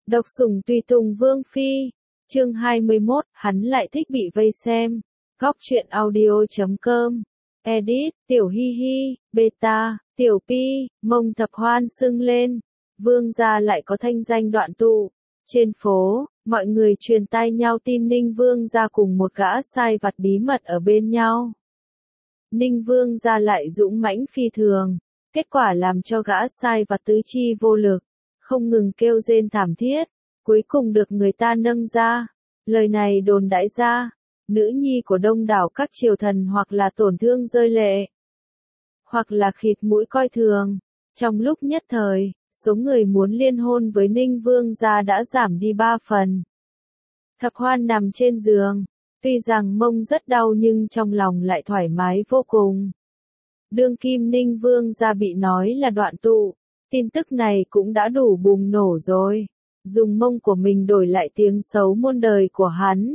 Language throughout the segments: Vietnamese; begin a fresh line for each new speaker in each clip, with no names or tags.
Độc sủng tùy tùng Vương Phi. Chương 21, hắn lại thích bị vây xem. Góc truyện audio.com. Edit, Tiểu Hi Hi, Beta, Tiểu Pi, Mông Thập Hoan sưng lên. Vương gia lại có thanh danh đoạn tụ. Trên phố, mọi người truyền tai nhau tin Ninh Vương gia cùng một gã sai vặt bí mật ở bên nhau. Ninh Vương gia lại dũng mãnh phi thường. Kết quả làm cho gã sai vặt tứ chi vô lực, không ngừng kêu rên thảm thiết, cuối cùng được người ta nâng ra. Lời này đồn đãi ra, nữ nhi của đông đảo các triều thần hoặc là tổn thương rơi lệ, hoặc là khịt mũi coi thường. Trong lúc nhất thời, số người muốn liên hôn với Ninh Vương gia đã giảm đi 3 phần. Thập Hoan nằm trên giường, tuy rằng mông rất đau nhưng trong lòng lại thoải mái vô cùng. Đương kim Ninh Vương gia bị nói là đoạn tụ, tin tức này cũng đã đủ bùng nổ rồi, dùng mông của mình đổi lại tiếng xấu muôn đời của hắn.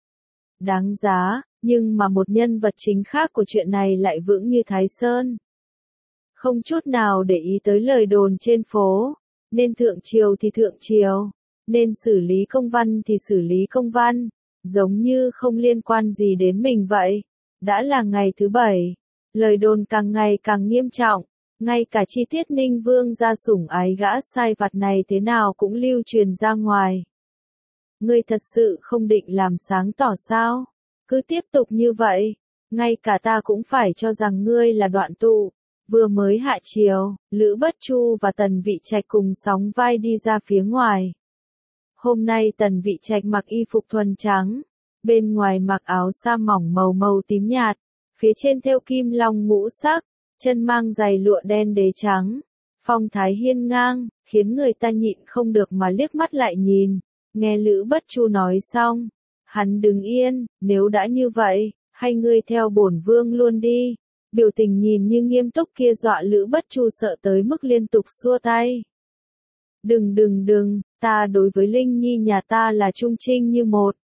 Đáng giá, nhưng mà một nhân vật chính khác của chuyện này lại vững như Thái Sơn. Không chút nào để ý tới lời đồn trên phố, nên thượng triều thì thượng triều, nên xử lý công văn thì xử lý công văn, giống như không liên quan gì đến mình vậy. Đã là ngày thứ 7. Lời đồn càng ngày càng nghiêm trọng, ngay cả chi tiết Ninh Vương gia sủng ái gã sai vặt này thế nào cũng lưu truyền ra ngoài. Ngươi thật sự không định làm sáng tỏ sao? Cứ tiếp tục như vậy, ngay cả ta cũng phải cho rằng ngươi là đoạn tụ. Vừa mới hạ chiều, Lữ Bất Chu và Tần Vị Trạch cùng sóng vai đi ra phía ngoài. Hôm nay Tần Vị Trạch mặc y phục thuần trắng, bên ngoài mặc áo sa mỏng màu tím nhạt, phía trên thêu kim long ngũ sắc, chân mang giày lụa đen đế trắng, phong thái hiên ngang, khiến người ta nhịn không được mà liếc mắt lại nhìn. Nghe Lữ Bất Chu nói xong, hắn đứng yên, nếu đã như vậy, hay ngươi theo bổn vương luôn đi. Biểu tình nhìn như nghiêm túc kia dọa Lữ Bất Chu sợ tới mức liên tục xua tay. Đừng, ta đối với Linh Nhi nhà ta là trung trinh như một.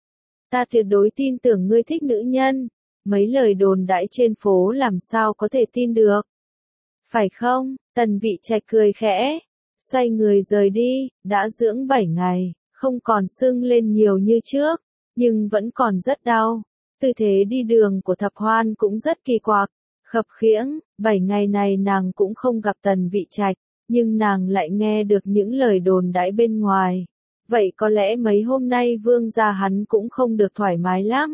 Ta tuyệt đối tin tưởng ngươi thích nữ nhân. Mấy lời đồn đãi trên phố làm sao có thể tin được. Phải không? Tần Vị Trạch cười khẽ, xoay người rời đi. Đã dưỡng 7 ngày, không còn sưng lên nhiều như trước, nhưng vẫn còn rất đau. Tư thế đi đường của Thập Hoan cũng rất kỳ quặc, khập khiễng. 7 ngày này nàng cũng không gặp Tần Vị Trạch, nhưng nàng lại nghe được những lời đồn đãi bên ngoài. Vậy có lẽ mấy hôm nay vương gia hắn cũng không được thoải mái lắm.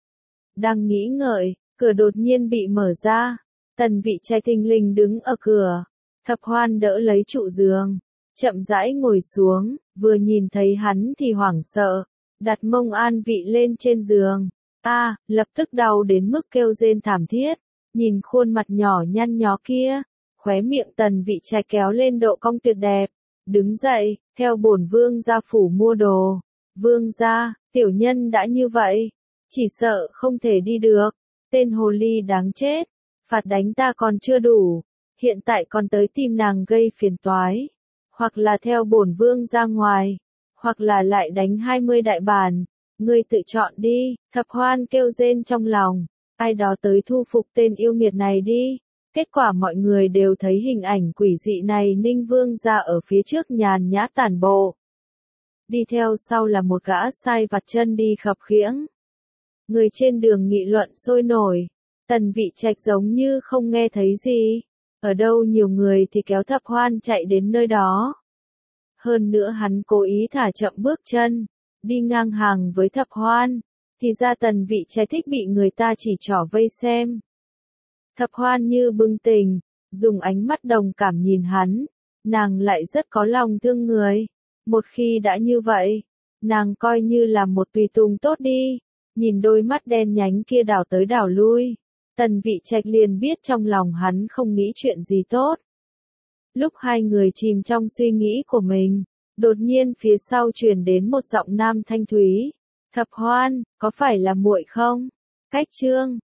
Đang nghĩ ngợi, cửa đột nhiên bị mở ra. Tần Vị Trạch thình lình đứng ở cửa. Thập Hoan đỡ lấy trụ giường, chậm rãi ngồi xuống, vừa nhìn thấy hắn thì hoảng sợ, đặt mông an vị lên trên giường. Lập tức đau đến mức kêu rên thảm thiết. Nhìn khuôn mặt nhỏ nhăn nhó kia, khóe miệng Tần Vị Trạch kéo lên độ cong tuyệt đẹp. Đứng dậy, theo bổn vương gia phủ mua đồ. Vương gia, tiểu nhân đã như vậy, chỉ sợ không thể đi được. Tên hồ ly đáng chết, phạt đánh ta còn chưa đủ, hiện tại còn tới tìm nàng gây phiền toái. Hoặc là theo bổn vương ra ngoài, hoặc là lại đánh 20 đại bản. Ngươi tự chọn đi. Thập Hoan kêu rên trong lòng, ai đó tới thu phục tên yêu nghiệt này đi. Kết quả mọi người đều thấy hình ảnh quỷ dị này. Ninh Vương gia ở phía trước nhàn nhã tản bộ, đi theo sau là một gã sai vặt chân đi khập khiễng. Người trên đường nghị luận sôi nổi. Tần Vị Trạch giống như không nghe thấy gì. Ở đâu nhiều người thì kéo Thập Hoan chạy đến nơi đó. Hơn nữa hắn cố ý thả chậm bước chân, đi ngang hàng với Thập Hoan. Thì ra Tần Vị Trạch thích bị người ta chỉ trỏ vây xem. Thập Hoan như bừng tỉnh, dùng ánh mắt đồng cảm nhìn hắn. Nàng lại rất có lòng thương người. Một khi đã như vậy, nàng coi như là một tùy tùng tốt đi. Nhìn đôi mắt đen nhánh kia đảo tới đảo lui, Tần Vị Trạch liền biết trong lòng hắn không nghĩ chuyện gì tốt. Lúc hai người chìm trong suy nghĩ của mình, đột nhiên phía sau truyền đến một giọng nam thanh thúy. Thập Hoan, có phải là muội không? Cách Trương,